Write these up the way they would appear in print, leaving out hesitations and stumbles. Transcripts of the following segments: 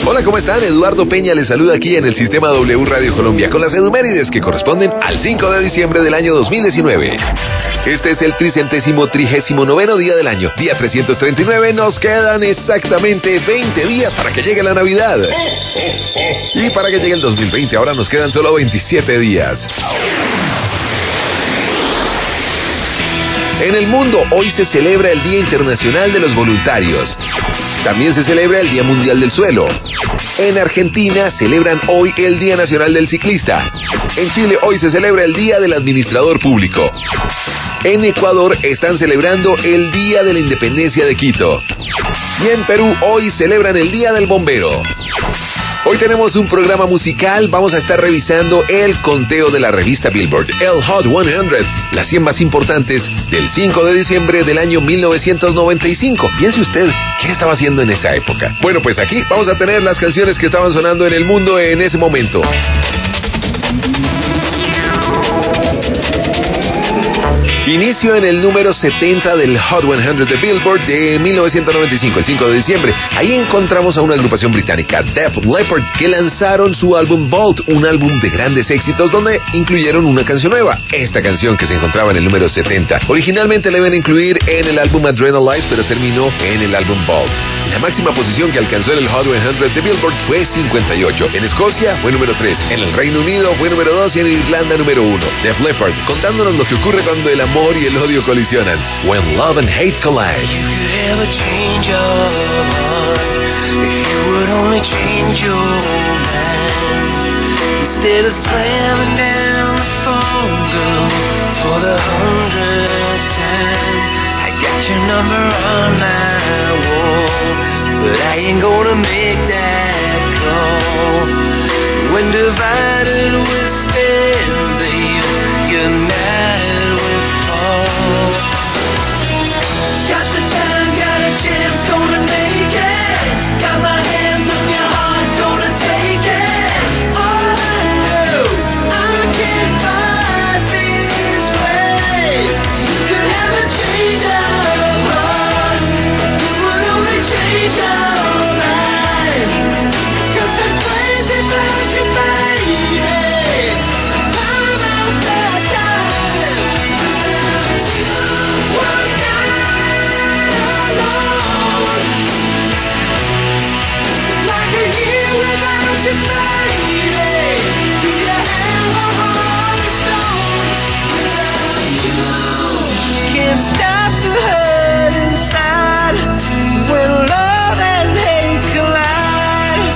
Hola, ¿cómo están? Eduardo Peña les saluda aquí en el Sistema W Radio Colombia con las edumérides que corresponden al 5 de diciembre del año 2019. Este es el 339º día del año, día 339. Nos quedan exactamente 20 días para que llegue la Navidad. Y para que llegue el 2020, ahora nos quedan solo 27 días. En el mundo, hoy se celebra el Día Internacional de los Voluntarios. También se celebra el Día Mundial del Suelo. En Argentina celebran hoy el Día Nacional del Ciclista. En Chile hoy se celebra el Día del Administrador Público. En Ecuador están celebrando el Día de la Independencia de Quito. Y en Perú hoy celebran el Día del Bombero. Hoy tenemos un programa musical, vamos a estar revisando el conteo de la revista Billboard, el Hot 100, las 100 más importantes del 5 de diciembre del año 1995. Piense usted, ¿qué estaba haciendo en esa época? Bueno, pues aquí vamos a tener las canciones que estaban sonando en el mundo en ese momento. Inicio en el número 70 del Hot 100 de Billboard de 1995, el 5 de diciembre. Ahí encontramos a una agrupación británica, Def Leppard, que lanzaron su álbum Bolt, un álbum de grandes éxitos donde incluyeron una canción nueva. Esta canción que se encontraba en el número 70. Originalmente la iban a incluir en el álbum Adrenalize, pero terminó en el álbum Bolt. La máxima posición que alcanzó en el Hot 100 de Billboard fue 58. En Escocia fue número 3. En el Reino Unido fue número 2 y en Irlanda número 1. Def Leppard, contándonos lo que ocurre cuando el amor y el odio colisionan. When love and hate collide. You could ever change your heart if you would only change your mind. Instead of slamming down the phone, girl, for the 100th time. I got your number on my wall, but I ain't gonna make that call. When divided we stand, baby, united we fall. Got the time, got a chance, gonna make it. Got my hands on your heart, gonna take it. All I know, I can't fight this way. You could have a change of heart, you would only change your mind. 'Cause I'm crazy about you, baby. Time after time. One night alone, it's like a year without you, baby. Do you have a heart of stone without you? Can't stop the hurt inside when love and hate collide.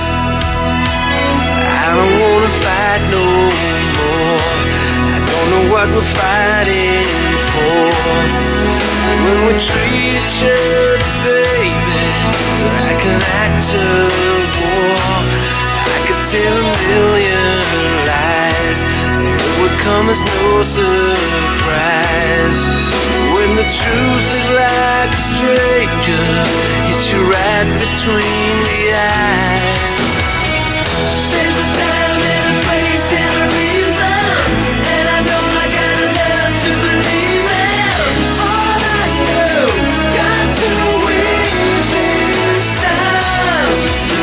I don't wanna fight no more. I don't know what we're fighting for. When we treat each other, baby, like an act of war, I could tell a million lies. It would come as no surprise. When the truth is like a stranger, hits you right between the eyes. There's a time and a place and a reason, and I know I gotta love to believe in. All I know, got to win this time.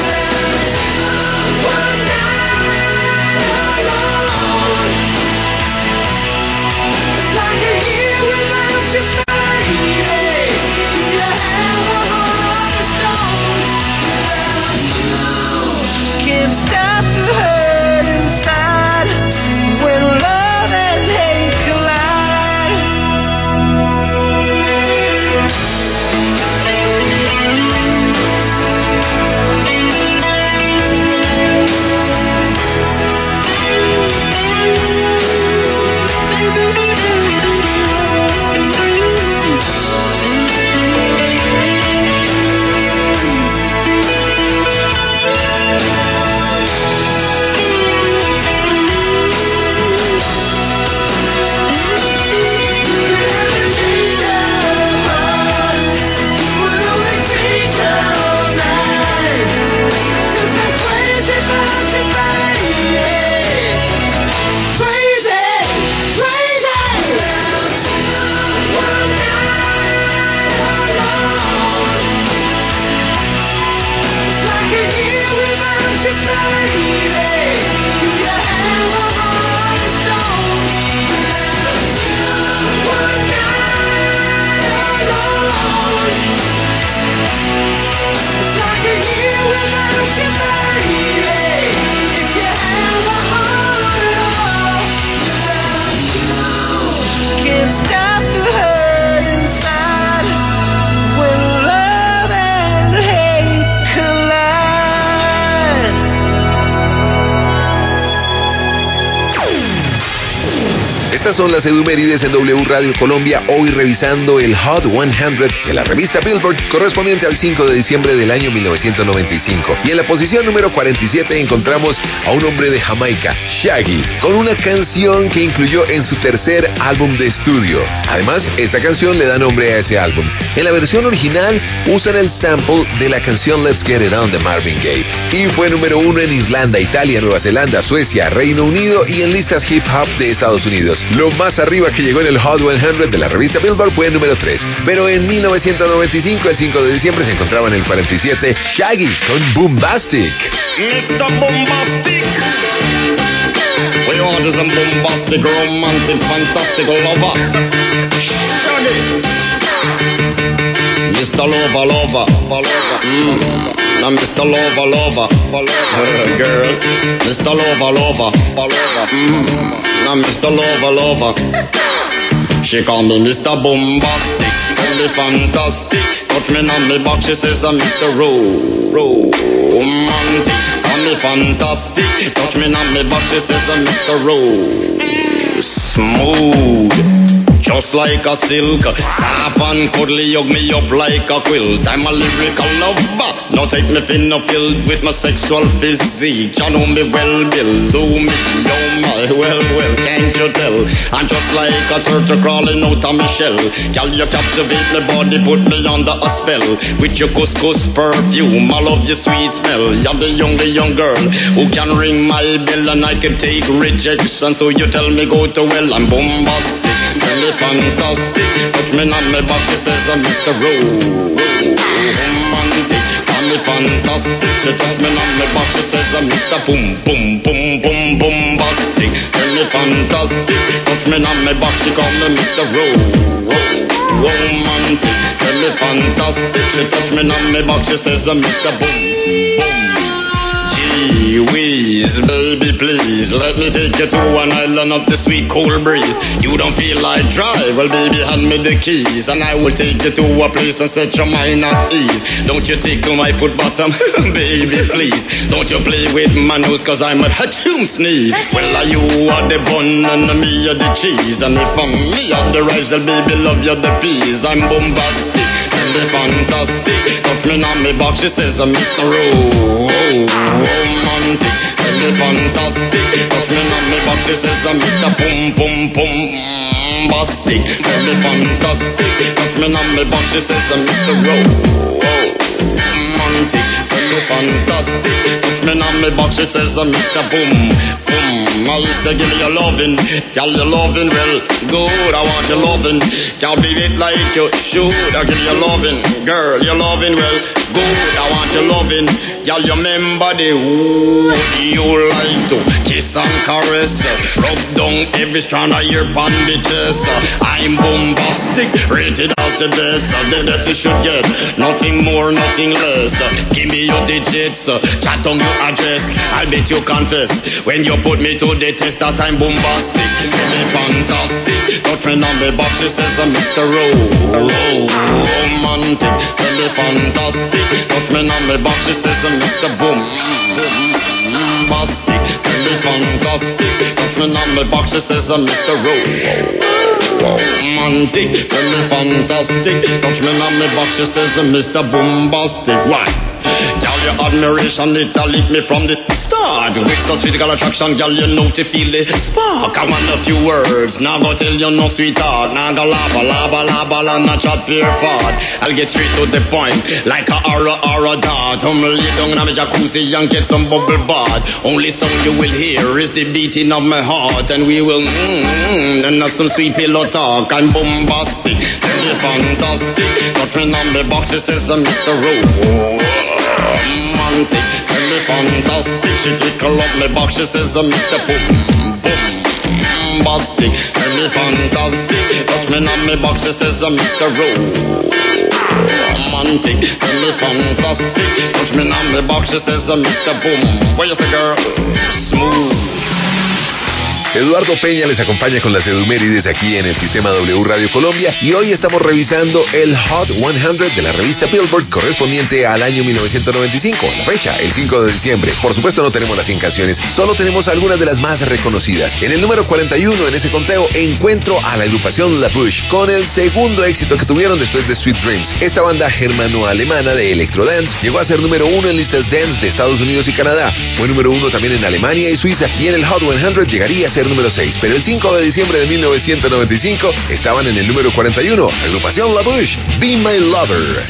One night alone, it's like a year without you, baby. Do you have a heart of stone without you? Estas son las efemérides en W Radio Colombia, hoy revisando el Hot 100 de la revista Billboard, correspondiente al 5 de diciembre del año 1995. Y en la posición número 47 encontramos a un hombre de Jamaica, Shaggy, con una canción que incluyó en su tercer álbum de estudio. Además, esta canción le da nombre a ese álbum. En la versión original usan el sample de la canción Let's Get It On de Marvin Gaye. Y fue número 1 en Irlanda, Italia, Nueva Zelanda, Suecia, Reino Unido y en listas hip hop de Estados Unidos. Lo más arriba que llegó en el Hot 100 de la revista Billboard fue el número 3. Pero en 1995, el 5 de diciembre, se encontraba en el 47 Shaggy con Boombastic. Mr. Boombastic. We want some bombastic, romantic, fantastic lover. Shaggy. Mr. Lover. Now Mr. Lover. Girl. Mr. Lover. Now Mr. Lover. She call me Mr. Boombastic, tell me fantastic. Touch me on me back, she says I'm Mr. Romantic. Call me fantastic, touch me on me back, she says I'm Mr. Smooth. Just like a silk, soft and cuddly, hug me up like a quilt. I'm a lyrical lover, now take me thin or filled with my sexual physique. You know me well, Bill, do me, oh my, well, can't you tell? I'm just like a turtle crawling out of my shell. Girl, you captivate my body, put me under a spell. With your couscous perfume, I love your sweet smell. You're the young girl who can ring my bell, and I can take rejection. So you tell me go to well, I'm bombastic. Tell me fantastic, touch me on my back, she says I'm Mr. Romantic. Call me fantastic, she touch me on my back, she says I'm Mr. Boombastic. Tell me fantastic, touch me on my back, she call me Mr. Romantic. Tell me fantastic, she touch me on my back, she says I'm Mr. Gee whiz, baby please, let me take you to an island of the sweet cold breeze. You don't feel like drive, well baby hand me the keys, and I will take you to a place and set your mind at ease. Don't you tickle my foot bottom, baby please. Don't you play with my nose, cause I'm a hatchoon sneeze. Well you are the bun and me are the cheese, and if I'm me are the rice, well baby love you the peas. I'm bombastic, and the fantastic. Touch me on me box, she says I'm Mr. Romantic. Tell me fantastic. Touch me on me box, she says I'm Mr. Bombastic. Tell me fantastic. Touch me on me box, she says I'm Mr. Romantic. Tell me fantastic. Touch me on me box, she says I'm Mr. Boom. I say give me your lovin', girl, your lovin' well good. I want your lovin', girl, be it like you should. I give you your lovin', girl, your lovin' well good. I want your lovin', girl, you remember the who you like to kiss and caress, rub down every strand of your bandages. I'm bombastic, rated as the best you should get. Nothing more, nothing less. Give me your digits, chat on your address. I bet you confess when you put me to the test that I'm bombastic. Tell me fantastic, touch me on the box, she says I'm Mr. Romantic. Tell me fantastic, touch me on the box, she says I'm Mr. Bombastic. Tell me fantastic, touch me on the box, she says I'm Mr. Romantic. Tell me fantastic, touch me on the box, she says I'm Mr. Bombastic. Why? Girl, your admiration, it lit me from the start. With such physical attraction, girl, you know to feel the spark. I want a few words, now go tell you no sweetheart. Now go lava, and not chat pure fart. I'll get straight to the point, like a aura dart. Lay down in a jacuzzi and get some bubble bath. Only sound you will hear is the beating of my heart, and we will and have some sweet pillow talk. I'm bombastic, tell me fantastic. Touch me on the box, it says I'm Mr. Romantic. tell me fantastic. She tickle up me back, she says, Mr. Boom, boom, bastic. Tell me fantastic, touch me on me back, she says, Mr. Romantic. Tell me fantastic, touch me on me back, she says, Mr. Boom. What you say, girl? Smooth. Eduardo Peña les acompaña con las Edumérides aquí en el Sistema W Radio Colombia y hoy estamos revisando el Hot 100 de la revista Billboard correspondiente al año 1995, la fecha, el 5 de diciembre. Por supuesto no tenemos las 100 canciones, solo tenemos algunas de las más reconocidas. En el número 41 en ese conteo encuentro a la agrupación La Bouche con el segundo éxito que tuvieron después de Sweet Dreams. Esta banda germano-alemana de electrodance llegó a ser número 1 en listas dance de Estados Unidos y Canadá. Fue número 1 también en Alemania y Suiza y en el Hot 100 llegaría a ser número 6, pero el 5 de diciembre de 1995 estaban en el número 41, agrupación La Bouche, Be My Lover.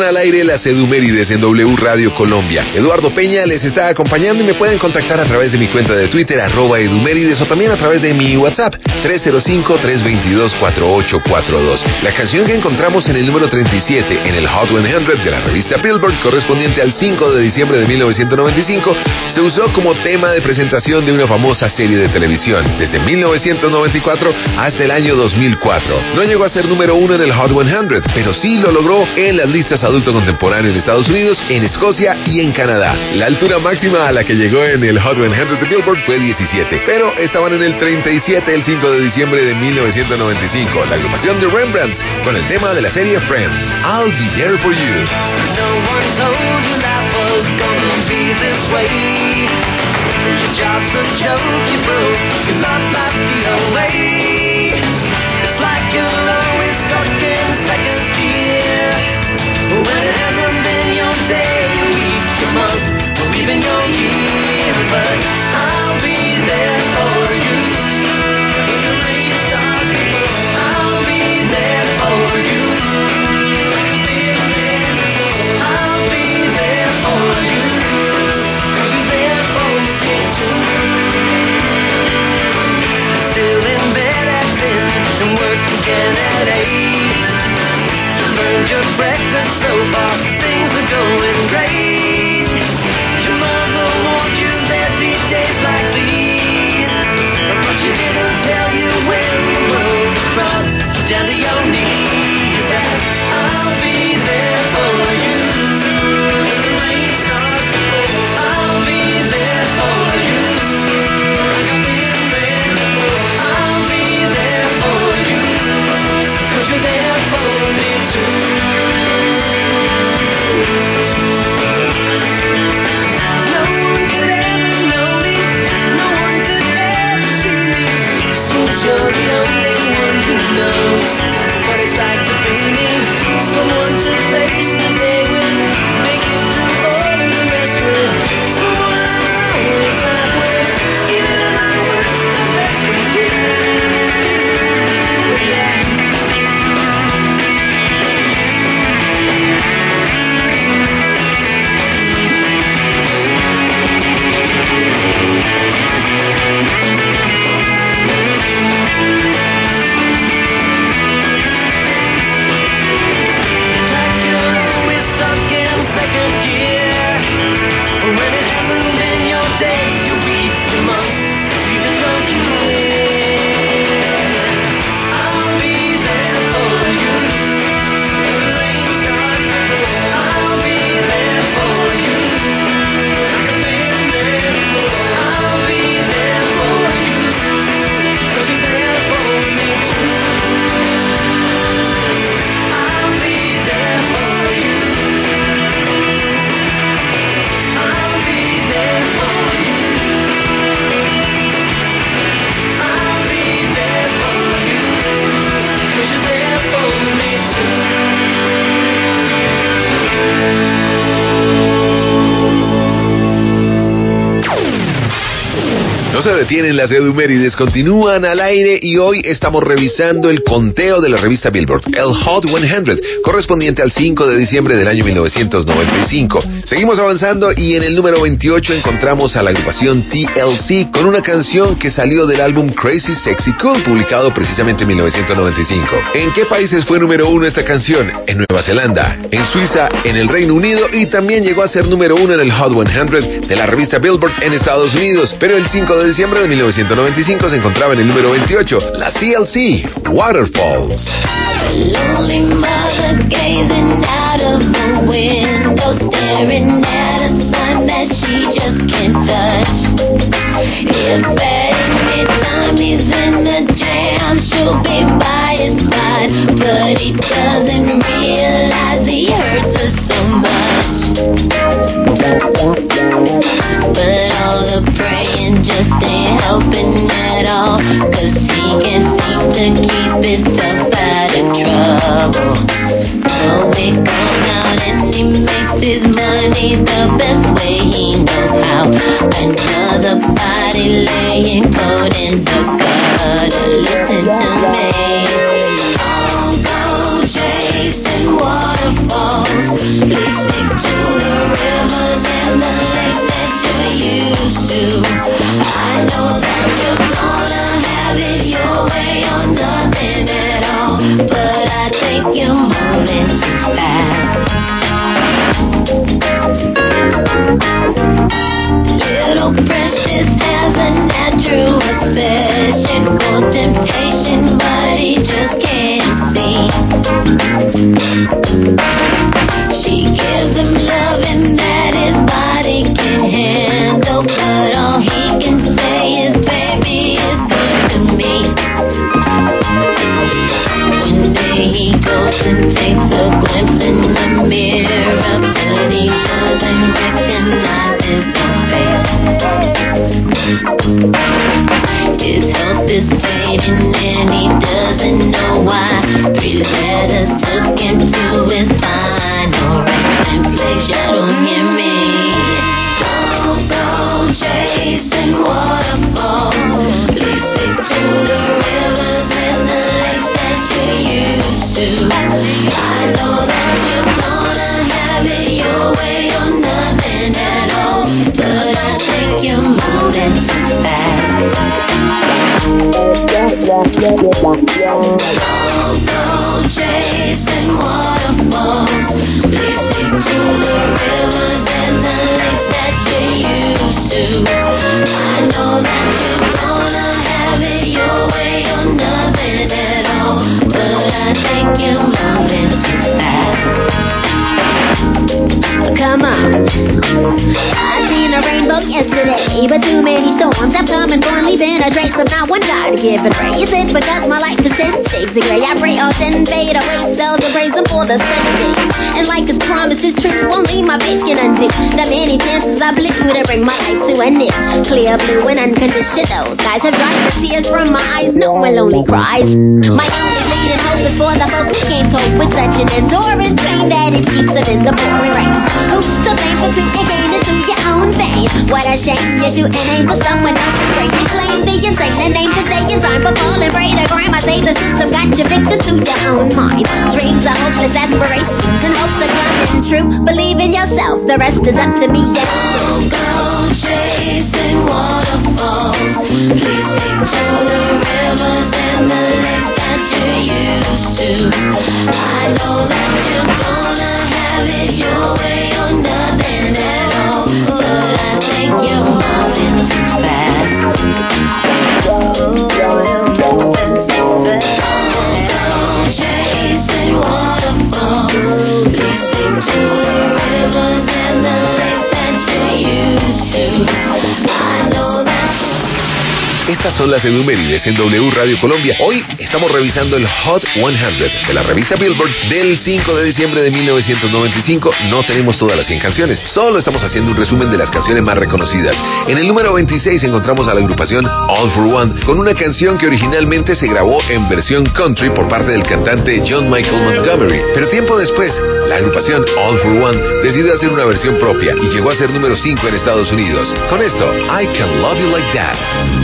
al aire las Edumérides en W Radio Colombia. Eduardo Peña les está acompañando y me pueden contactar a través de mi cuenta de Twitter, @Edumérides, o también a través de mi WhatsApp, 305-322-4842. La canción que encontramos en el número 37 en el Hot 100 de la revista Billboard, correspondiente al 5 de diciembre de 1995, se usó como tema de presentación de una famosa serie de televisión desde 1994 hasta el año 2004. No llegó a ser número 1 en el Hot 100, pero sí lo logró en las listas adulto contemporáneo en Estados Unidos, en Escocia y en Canadá. La altura máxima a la que llegó en el Hot 100 de Billboard fue 17, pero estaban en el 37 el 5 de diciembre de 1995, la agrupación de Rembrandts con el tema de la serie Friends, I'll Be There For You. No one told you life was gonna be this way. Your job's a joke, you broke, your love life the away. It's like you're always stuck in second gear, when it hasn't been your day, your week, your month, or even your year. But I'll be there for you when the rain starts to fall. I'll be there for you. I'll be there for you, 'cause you're there for me too. Still in bed at 10 and work again at 8. You burned your breakfast so far, things are going great. Your mother warned you there'd be days like these, but she didn't tell you when the world was brought down to your knees. That I'll be there for you when the rain starts to fall. I'll be there for you like I've been there before. I'll be there for you 'cause you're there for me too. No one could ever know me, no one could ever see me, since you're the only one who knows what it's like to be me. Someone to face the day with, make it through all of the rest with, someone I'll always laugh with, even if my worst effect is you. Yeah. Like you're always stuck in second gear, when it hasn't been your day, your week, your month, even your year. I'll be there for you when the rain starts to fall. I'll be there for you like I've been there before. I'll be there for you 'cause you're there for me too. I'll be there for you. I'll be there for you. I'll be there for you 'cause you're there for me too. No se detienen las Edumérides, continúan al aire y hoy estamos revisando el conteo de la revista Billboard, el Hot 100, correspondiente al 5 de diciembre del año 1995. Seguimos avanzando y en el número 28 encontramos a la agrupación TLC con una canción que salió del álbum Crazy Sexy Cool, publicado precisamente en 1995. ¿En qué países fue número 1 esta canción? En Nueva Zelanda, en Suiza, en el Reino Unido y también llegó a ser número 1 en el Hot 100 de la revista Billboard en Estados Unidos. Pero el 5 de diciembre de 1995 se encontraba en el número 28, la TLC, Waterfalls. Lonely mother gazing out of the window, staring at a sun that she just can't touch. If at any time he's in a jam, she'll be by his side, but he doesn't realize he hurts her so much. But all the praying just ain't helping at all, 'cause he can't seem to keep himself out of trouble. So he goes out and he makes his money the best way he knows. takes a glimpse in the mirror, but he doesn't recognize his own face. His health is fading and he doesn't know why. 3 letters took him to his final resting place. Y'all don't hear me. Don't go chasing waterfalls. Please stick to the rivers and the lakes that you used to. I know that you're gonna have it your way or nothing at all, but I think you're moving too fast. Don't go chasing waterfalls. Please stick to the rivers and the lakes that you used to. I know that you're gonna have it your way or nothing at all, but I think you're moving too fast. Come on. I seen a rainbow yesterday, but too many storms have come and gone, leaving a trace of not one God given praise. It's because my life is 10 shades of gray. I pray all 10 fade away, cells and praise Him for the 7 days. And like His promise is true, won't leave my faith can undo the many chances I blew to bring my life to an end. Clear blue and unconditional skies have dried the tears from my eyes, no more lonely cries. My only leading hope is for the folks who can't cope with such an enduring pain that it keeps them in the pouring rain. Who's to blame for shooting gain into your own vein? What a shame you're shooting aim for someone else's brain. You claim the insane and name to say you're time for falling prey to crime. I say the system got you victim to your own mind. Dreams are hopeless aspirations and hopes are coming true. Believe in yourself, the rest is up to me. Don't go chasing waterfalls. Please stick to the rivers and the lakes that you used to. I know that you're gonna have it your way or nothing at all, but I think you're moving too fast. Don't go chasing waterfalls. Please stick to the rivers and the lakes that you used to. I know that. Estas son las efemérides en W Radio Colombia. Hoy estamos revisando el Hot 100 de la revista Billboard del 5 de diciembre de 1995. No tenemos todas las 100 canciones, solo estamos haciendo un resumen de las canciones más reconocidas. En el número 26 encontramos a la agrupación All for One con una canción que originalmente se grabó en versión country por parte del cantante John Michael Montgomery. Pero tiempo después, la agrupación All for One decidió hacer una versión propia y llegó a ser número 5 en Estados Unidos. Con esto, I Can Love You Like That.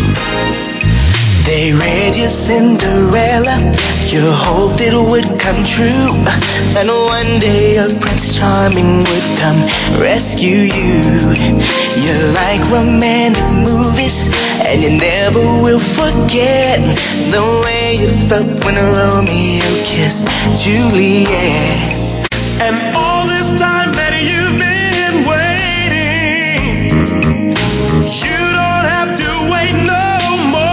They read you Cinderella, you hoped it would come true, and one day a Prince Charming would come rescue you. You like romantic movies, and you never will forget the way you felt when Romeo kissed Juliet. And all this time that you've been waiting, you don't have to wait no more.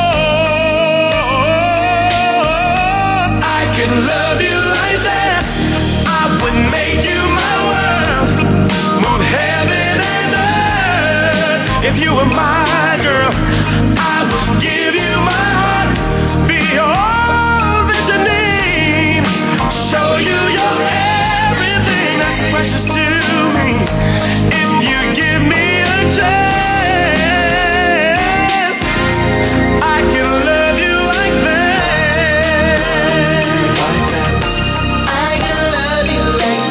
I can love you like that. I would make you my world, move heaven and earth. If you were my girl, I would give you my heart, be all that you need, show you your everything that's precious to me. If you give me a chance, I can love you like that. I can love you like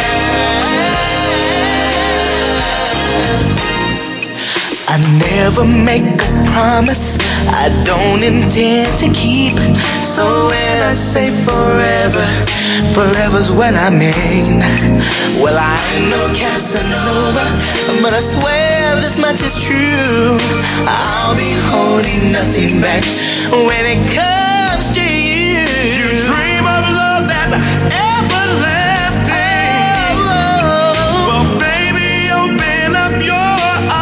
that. I never make a promise I don't intend to keep. So when I say forever, forever's what I mean. Well, I ain't no Casanova, but I swear this much is true. I'll be holding nothing back when it comes to you. You dream of love that's everlasting. Well, baby, open up your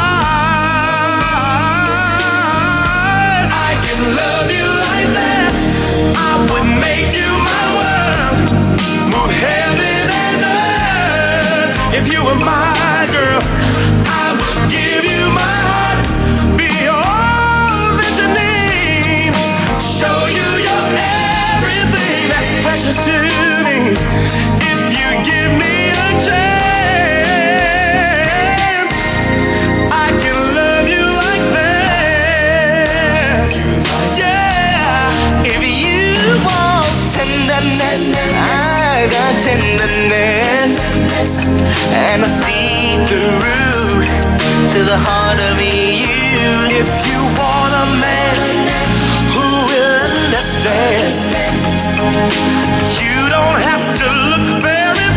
eyes. I can love you like that. I would make you my world, move heaven and earth. If you were my girl, I would give you my heart, be all that you need, show you root to the heart of you. If you want a man who will understand, you don't have to look very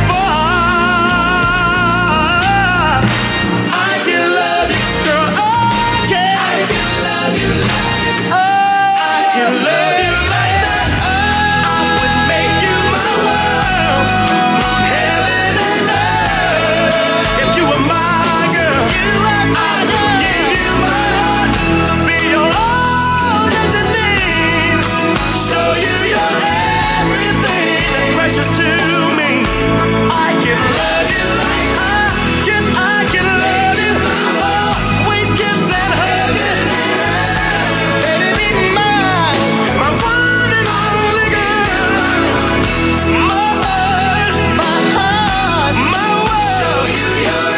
far. I can love you, girl. Oh, yeah. I can love you like that. Oh, I can love you like that. I would make you my world, heaven and earth. If you were my girl, I would give you my heart, be your all that you need, show you your everything that's precious to me. I can love you like I can love you, always kiss and hug you. Baby, be mine, my one and only girl, my heart, my world. You're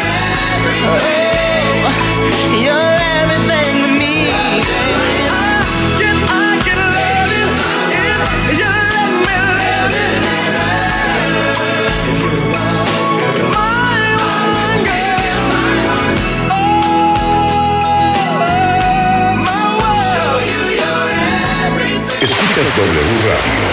everything to me. I can love you if you let me love you. My one girl, oh, my world. Escuchas W Radio.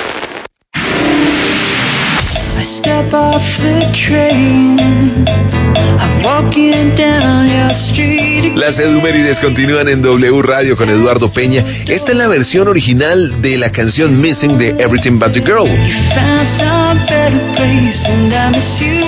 I step off the train, I'm walking down your street. Las Edumérides continúan en W Radio con Eduardo Peña. Esta es la versión original de la canción Missing de Everything But the Girl. Found some better place and I miss you.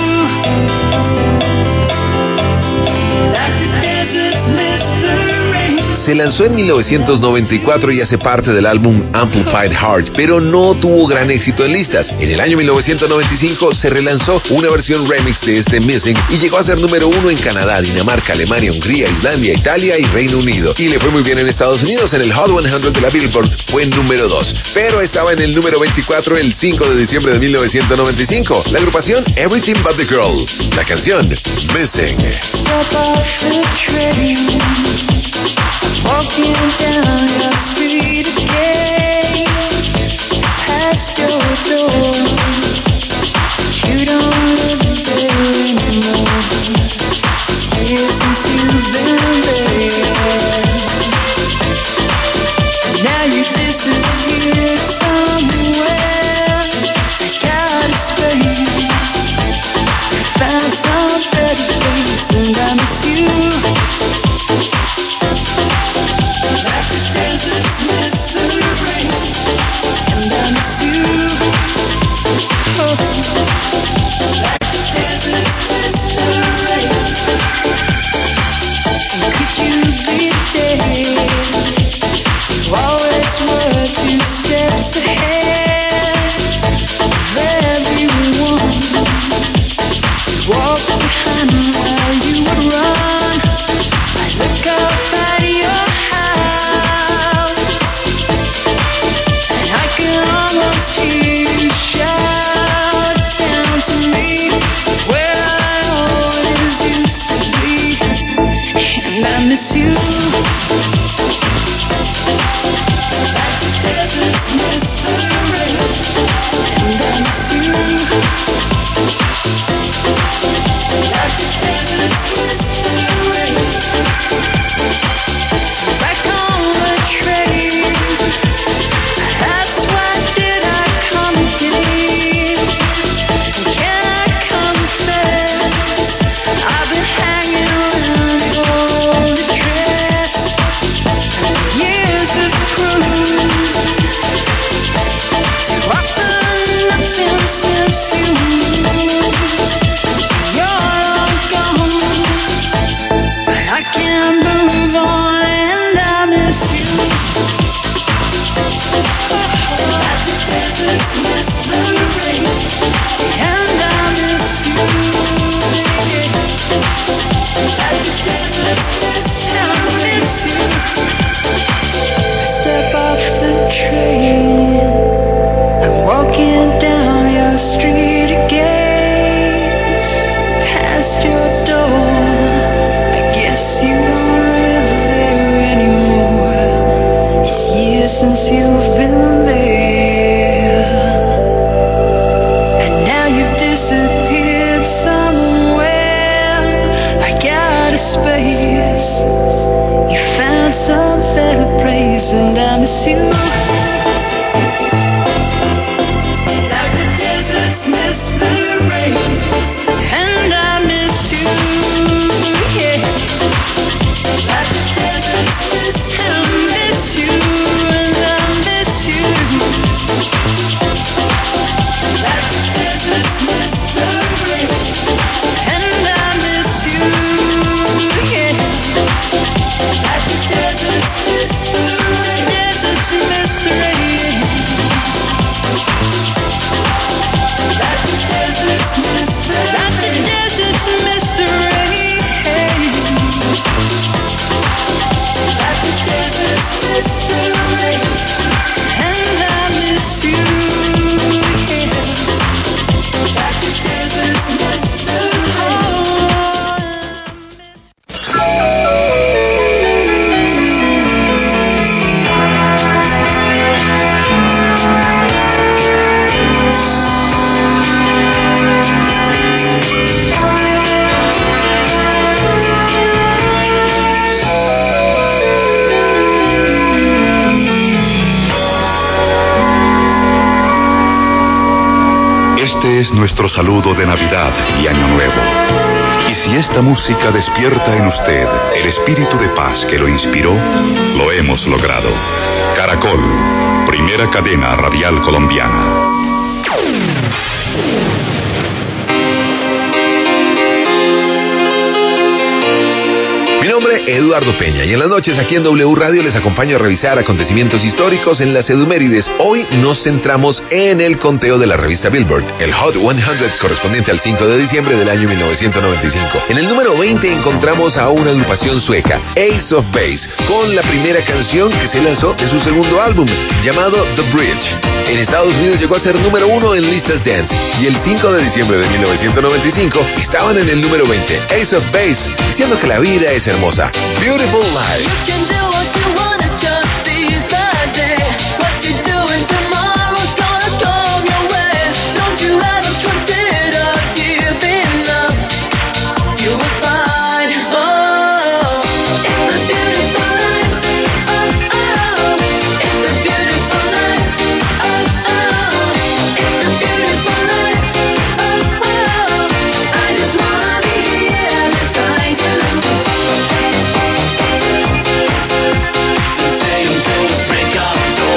Like the deserts miss the rain. Se lanzó en 1994 y hace parte del álbum Amplified Heart, pero no tuvo gran éxito en listas. En el año 1995 se relanzó una versión remix de este Missing y llegó a ser número 1 en Canadá, Dinamarca, Alemania, Hungría, Islandia, Italia y Reino Unido. Y le fue muy bien en Estados Unidos, en el Hot 100 de la Billboard fue número 2, pero estaba en el número 24 el 5 de diciembre de 1995. La agrupación Everything But the Girl, la canción Missing. Step off the train, walking down your street again, past your door. You don't live there anymore. Years since you've been there. Now you disappeared somewhere. I got a space. Found some better place and I miss you. Like the deserts miss the rain, and I miss you. Oh, like the deserts miss the rain. And could you be there? You always were 2 steps ahead of everyone. Walk behind while you would run. I look up at your house, and I can almost hear you shout down to me where I always used to be, and I miss you. Like the deserts miss the rain, and I miss you. Like the deserts miss the rain. Back on the train, that's why did I come again? Can I confess, I've been hanging around your old address. Years have proved too often nothing since you moved. You're all gone, but I can't move on and I miss you. Like the deserts miss the rain, and I miss you. Like the deserts miss, and I miss you. Step off the train, I'm walking down your street again, past your door. I guess you don't live there anymore. you. Like the deserts miss the rain, and I miss you, yeah. Like the deserts miss the rain, I miss you, and I miss you. Like the deserts miss the rain, and I miss you, yeah. Like the deserts miss the rain, deserts miss the rain. Like the deserts miss the rain, like the deserts miss the rain. Like the deserts miss the rain, and I miss you, yeah. Like the deserts miss the Este es nuestro saludo de Navidad y Año Nuevo. Y si esta música despierta en usted el espíritu de paz que lo inspiró, lo hemos logrado. Caracol, primera cadena radial colombiana. Mi nombre es Eduardo Peña y en las noches aquí en W Radio les acompaño a revisar acontecimientos históricos en las Edumérides. Hoy nos centramos en el conteo de la revista Billboard, el Hot 100 correspondiente al 5 de diciembre del año 1995. En el número 20 encontramos a una agrupación sueca, Ace of Base, con la primera canción que se lanzó de su segundo álbum, llamado The Bridge. En Estados Unidos llegó a ser número 1 en listas dance y el 5 de diciembre de 1995 estaban en el número 20, Ace of Base, diciendo que la vida es hermosa. Beautiful Life. You can do what you wanna, just seize the day. What you're doing tomorrow's gonna come your way. Don't you ever consider giving up. You will find, oh, it's a beautiful life. Oh, oh, it's a beautiful life. Oh, oh, it's a beautiful life. Oh, oh, I just wanna be here beside you. Stay until the break of dawn.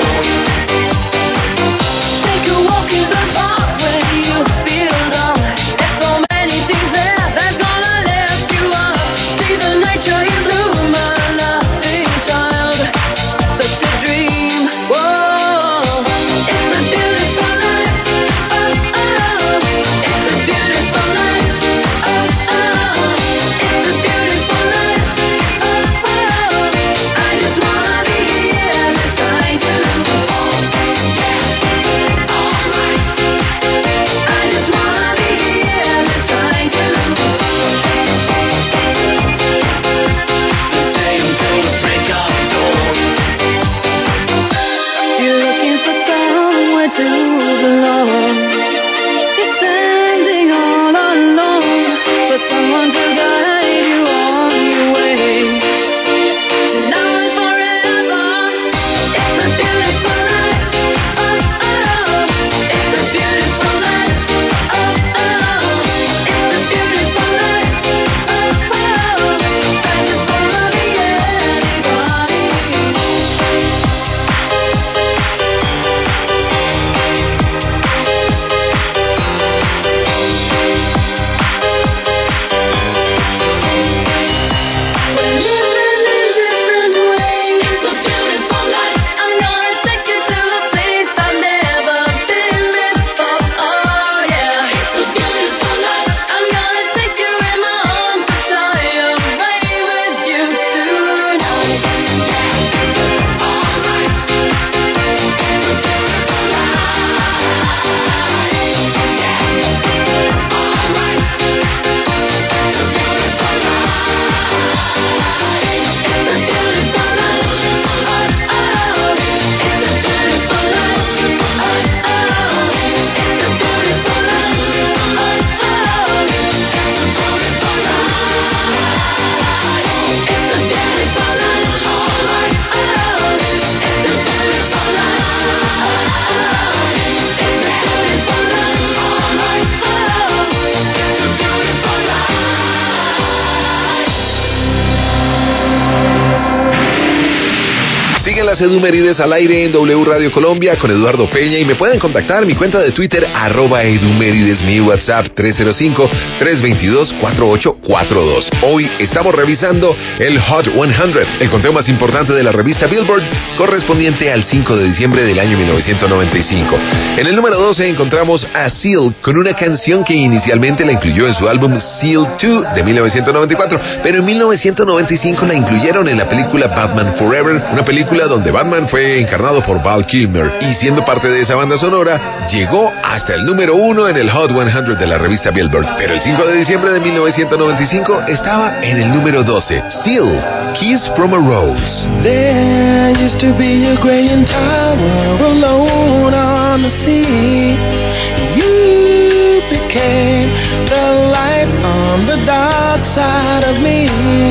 las Edumérides al aire en W Radio Colombia con Eduardo Peña y me pueden contactar mi cuenta de Twitter @Edumérides, mi WhatsApp 305-322-4842. Hoy estamos revisando el Hot 100, el conteo más importante de la revista Billboard, correspondiente al 5 de diciembre del año 1995. En el número 12 encontramos a Seal con una canción que inicialmente la incluyó en su álbum Seal 2 de 1994, pero en 1995 la incluyeron en la película Batman Forever, una película donde Batman fue encarnado por Val Kilmer, y siendo parte de esa banda sonora, llegó hasta el número 1 en el Hot 100 de la revista Billboard, pero el 5 de diciembre de 1995 estaba en el número 12. Seal, Kiss from a Rose. There used to be a graying tower alone on the sea. You became the light on the dark side of me.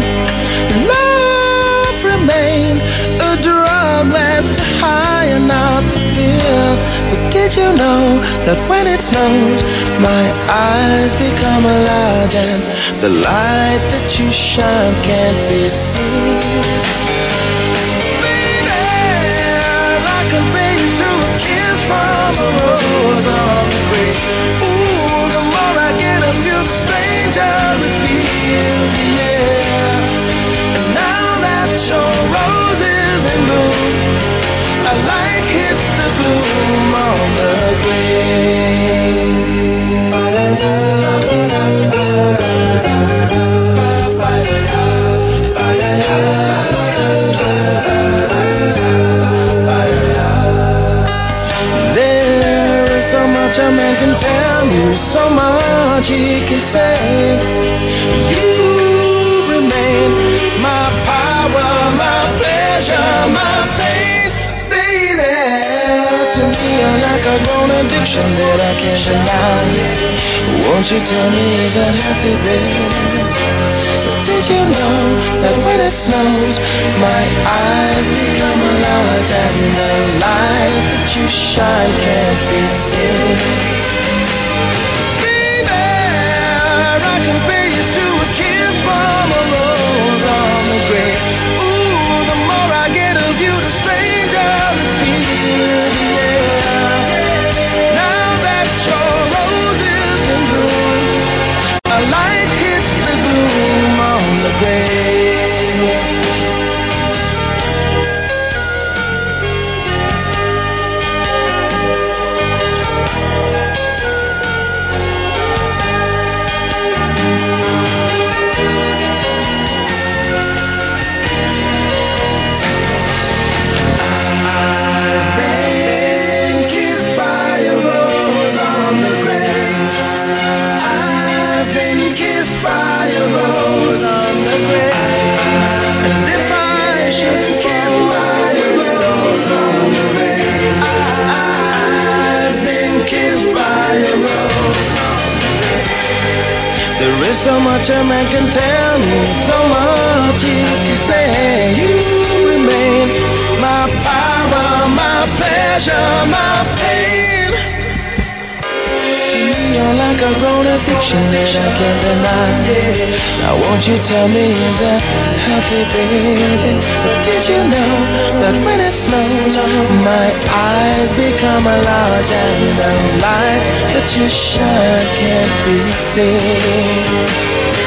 Love remains a drug that's high and not the pill. But did you know that when it snows, my eyes become large and the light that you shine can't be seen? From a rose on the grave. Ooh, the more I get of you, the stranger it feels, yeah. And now that your rose is in bloom, a light hits the gloom on the a man can tell you so much he can say. You remain my power, my pleasure, my pain, baby. To me you're like a grown addiction that I can't deny. Won't you tell me is that healthy, baby? Did you know that when it snows, my eyes become large and the light that you shine can't be seen? Baby, I compare you to a kiss from a rose on the grave. Ooh, the more I get of you, the stranger it feels, yeah. Now that your rose is in bloom, a light hits the gloom on the grave. So much a man can tell me, so much he can say. You remain my power, my pleasure, my pain. To me you're like a grown addiction that I can't deny. Now won't you tell me is that healthy, baby? But did you know that when it snows, my eyes become large and the light that you shine can't be seen?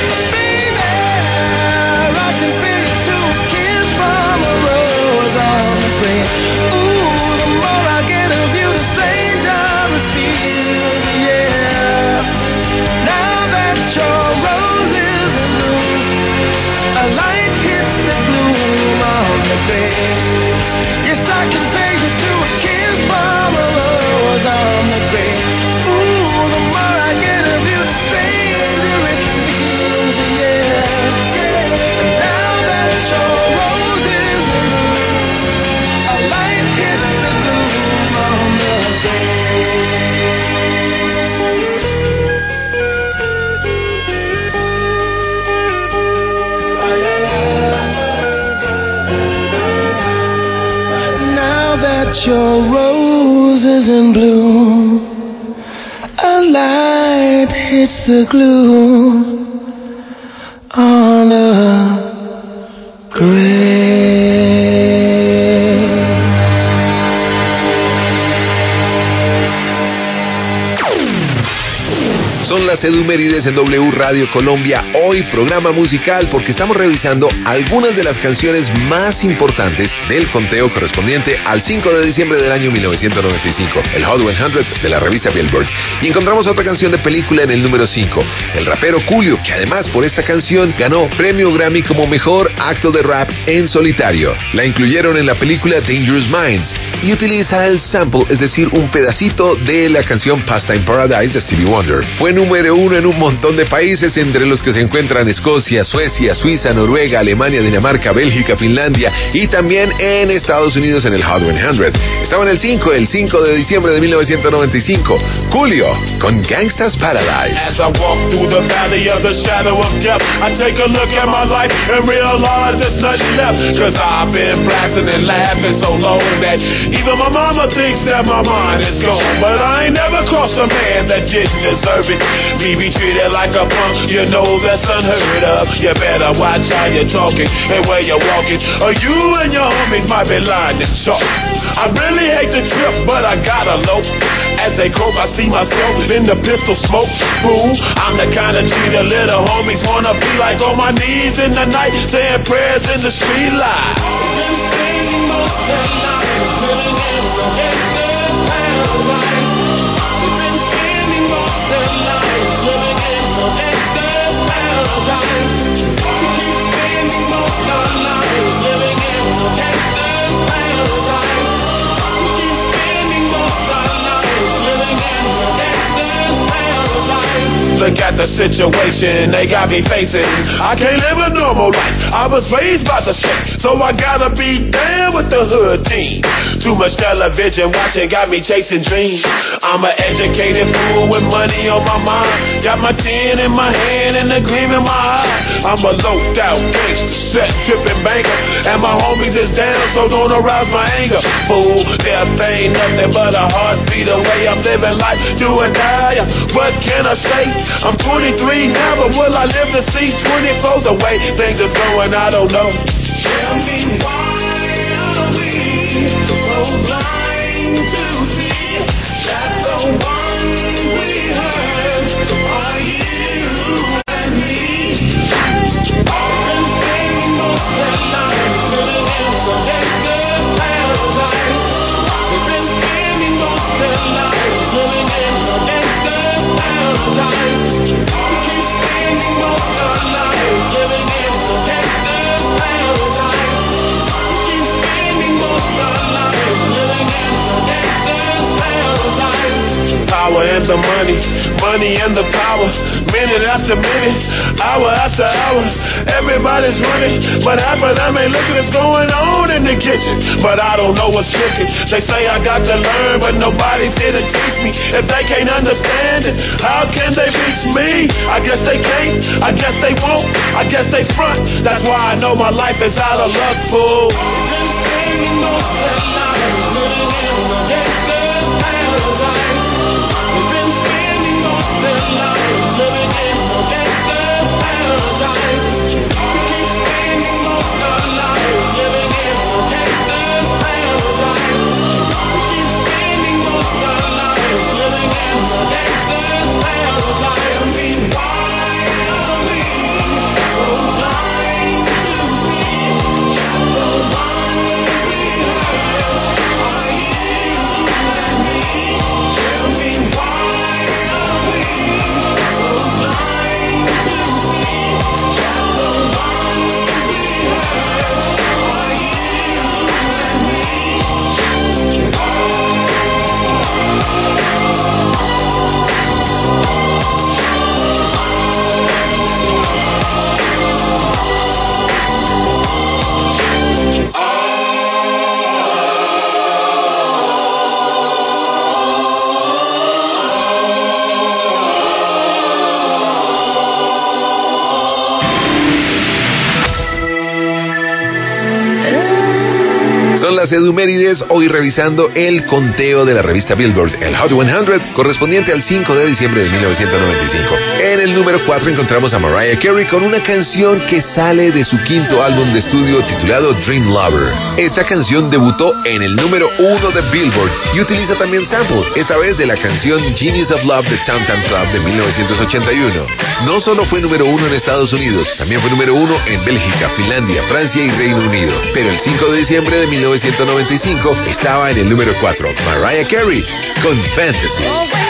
Yes, I compare you to a kiss from a rose on the grave. Ooh, the more I get of you, the stranger it feels, yeah. And now that your rose is in bloom, a light hits the gloom on the your rose is in bloom, a light hits the gloom on the grave. Sebas Edumérides en W Radio Colombia. Hoy programa musical porque estamos revisando algunas de las canciones más importantes del conteo correspondiente al 5 de diciembre del año 1995, el Hot 100 de la revista Billboard. Y encontramos otra canción de película en el número 5, el rapero Coolio, que además por esta canción ganó premio Grammy como mejor acto de rap en solitario. La incluyeron en la película Dangerous Minds y utiliza el sample, es decir, un pedacito de la canción Pastime Paradise de Stevie Wonder. Fue número 1 en un montón de países, entre los que se encuentran Escocia, Suecia, Suiza, Noruega, Alemania, Dinamarca, Bélgica, Finlandia y también en Estados Unidos en el Hot 100. Estaba en el 5 de diciembre de 1995. Coolio con Gangsta's Paradise. As I walk through the valley of the shadow of death, I take a look at my life and realize there's nothing left. Cause I've been blasting and laughing so long that even my mama thinks that my mind is gone. But I ain't never crossed a man that didn't deserve it. Me be treated like a punk, you know that's unheard of. You better watch how you're talking and where you're walking, or you and your homies might be lying in chalk. I really hate the trip, but I gotta low. As they croak, I see myself in the pistol smoke. Fool, I'm the kind of G the little homies wanna be like, on my knees in the night, saying prayers in the street light. Look at the situation they got me facing. I can't live a normal life. I was raised by the shit, so I gotta be down with the hood team. Too much television watching got me chasing dreams. I'm an educated fool with money on my mind. Got my tin in my hand and a gleam in my eye. I'm a loped out gangster, set tripping banker, and my homies is down, so don't arouse my anger. Fool, death ain't nothing but a heartbeat away. I'm living life, do or die. What can I say? I'm 23 now, but will I live to see 24? The way things is going, I don't know. Tell me why are we so blind to see that the ones we hurt are you and me? I've been spending most of the night living in the gangster paradise. We've been spending most of the night living in the gangster paradise. Power and the money and the power. Minute after minute, hour after hour, everybody's running, but half of them ain't looking what's going on in the kitchen. But I don't know what's cooking. They say I got to learn, but nobody's here to teach me. If they can't understand it, how can they reach me? I guess they can't, I guess they won't, I guess they front. That's why I know my life is out of luck, fool. Why are we so blind to see that the one Son las edumérides, hoy revisando el conteo de la revista Billboard, el Hot 100, correspondiente al 5 de diciembre de 1995. En el número 4 encontramos a Mariah Carey con una canción que sale de su quinto álbum de estudio titulado Dream Lover. Esta canción debutó en el número 1 de Billboard y utiliza también sample, esta vez de la canción Genius of Love de Tom Tom Club de 1981. No solo fue número 1 en Estados Unidos, también fue número 1 en Bélgica, Finlandia, Francia y Reino Unido. Pero el 5 de diciembre de 1995 estaba en el número 4, Mariah Carey con Fantasy.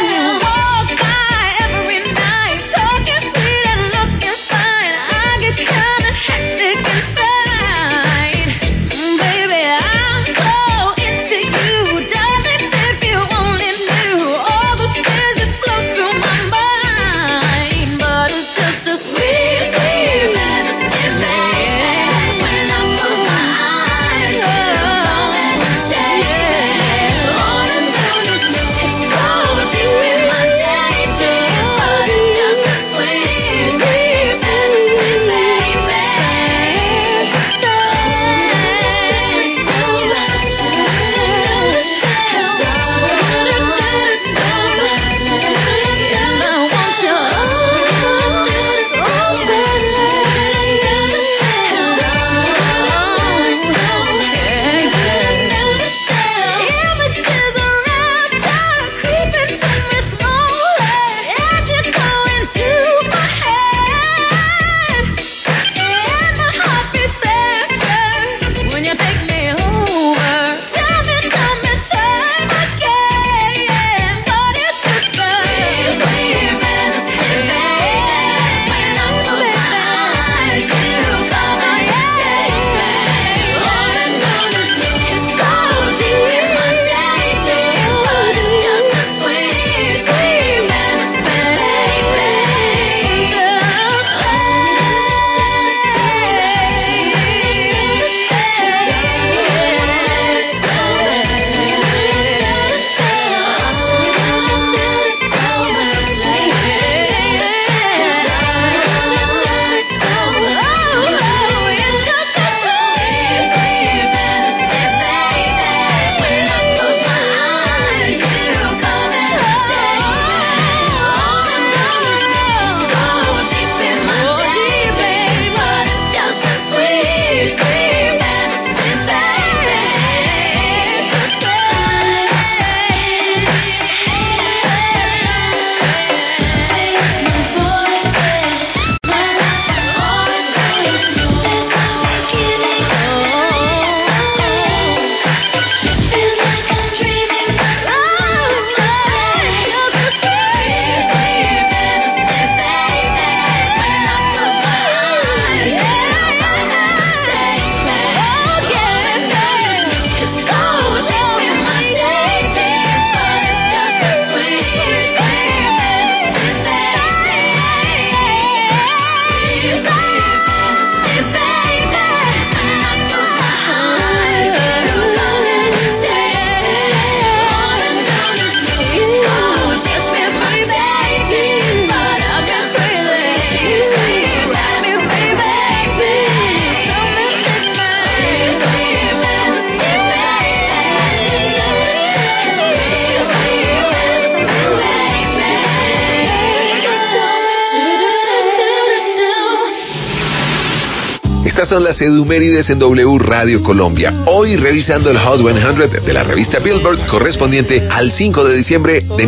Estas son las edumérides en W Radio Colombia. Hoy revisando el Hot 100 de la revista Billboard correspondiente al 5 de diciembre de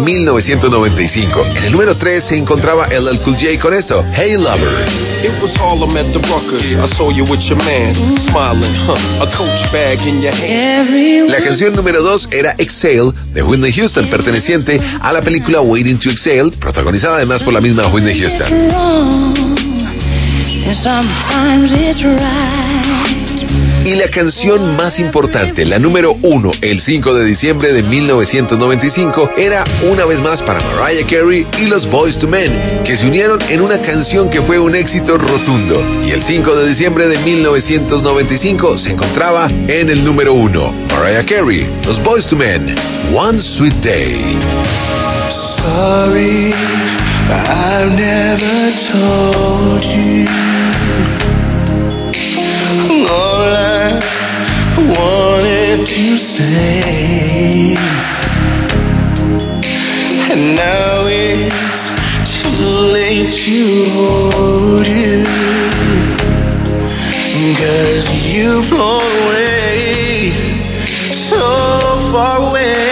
1995. En el número 3 se encontraba LL Cool J con esto, Hey Lover. It was Harlem at the Ruckers. I saw you with your man, smiling, a coach bag in your hand. La canción número 2 era Exhale de Whitney Houston, perteneciente a la película Waiting to Exhale, protagonizada además por la misma Whitney Houston. Y la canción más importante, la número 1, el 5 de diciembre de 1995, era una vez más para Mariah Carey y los Boyz II Men, que se unieron en una canción que fue un éxito rotundo. Y el 5 de diciembre de 1995 se encontraba en el número 1, Mariah Carey, los Boyz II Men, One Sweet Day. Sorry, I've never told you. All I wanted to say, and now it's too late to hold you, 'cause you've flown away, so far away.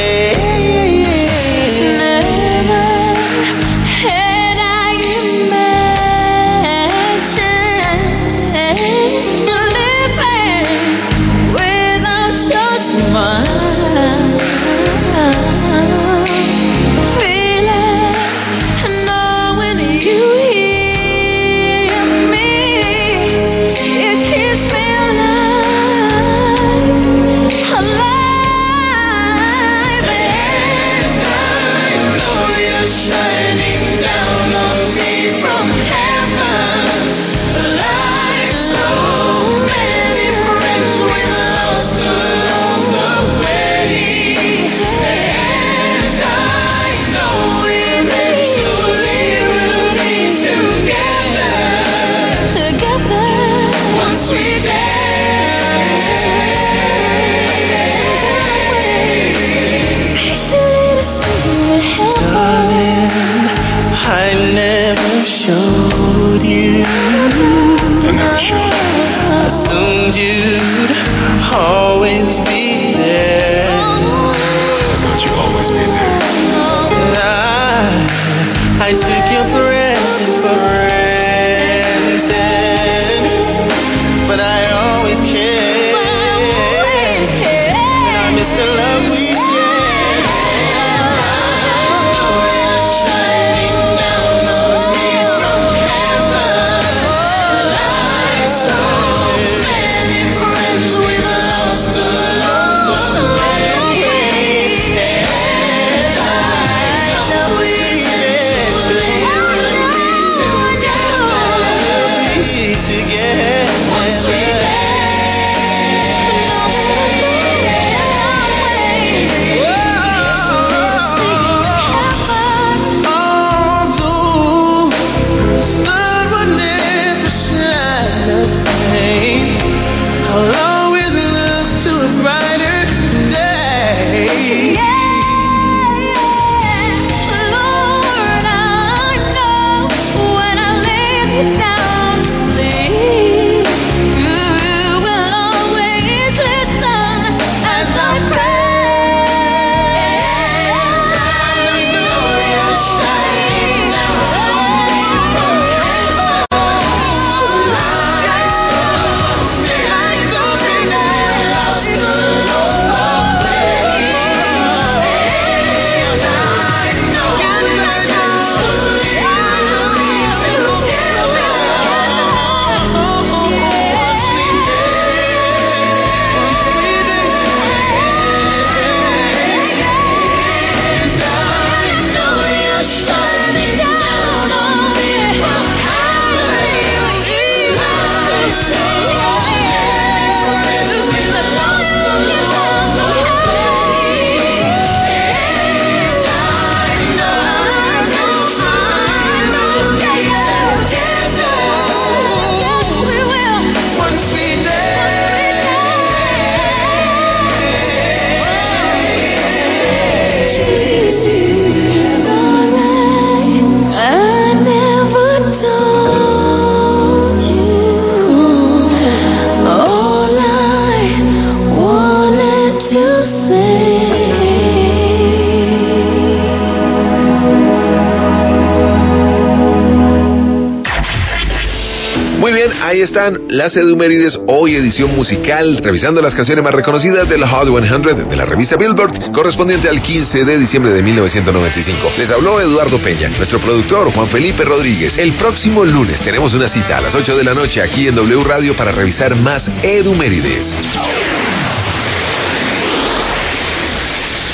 Ahí están las Edumérides, hoy edición musical, revisando las canciones más reconocidas del Hot 100 de la revista Billboard, correspondiente al 15 de diciembre de 1995. Les habló Eduardo Peña, nuestro productor Juan Felipe Rodríguez. El próximo lunes tenemos una cita a las 8 de la noche aquí en W Radio para revisar más Edumérides.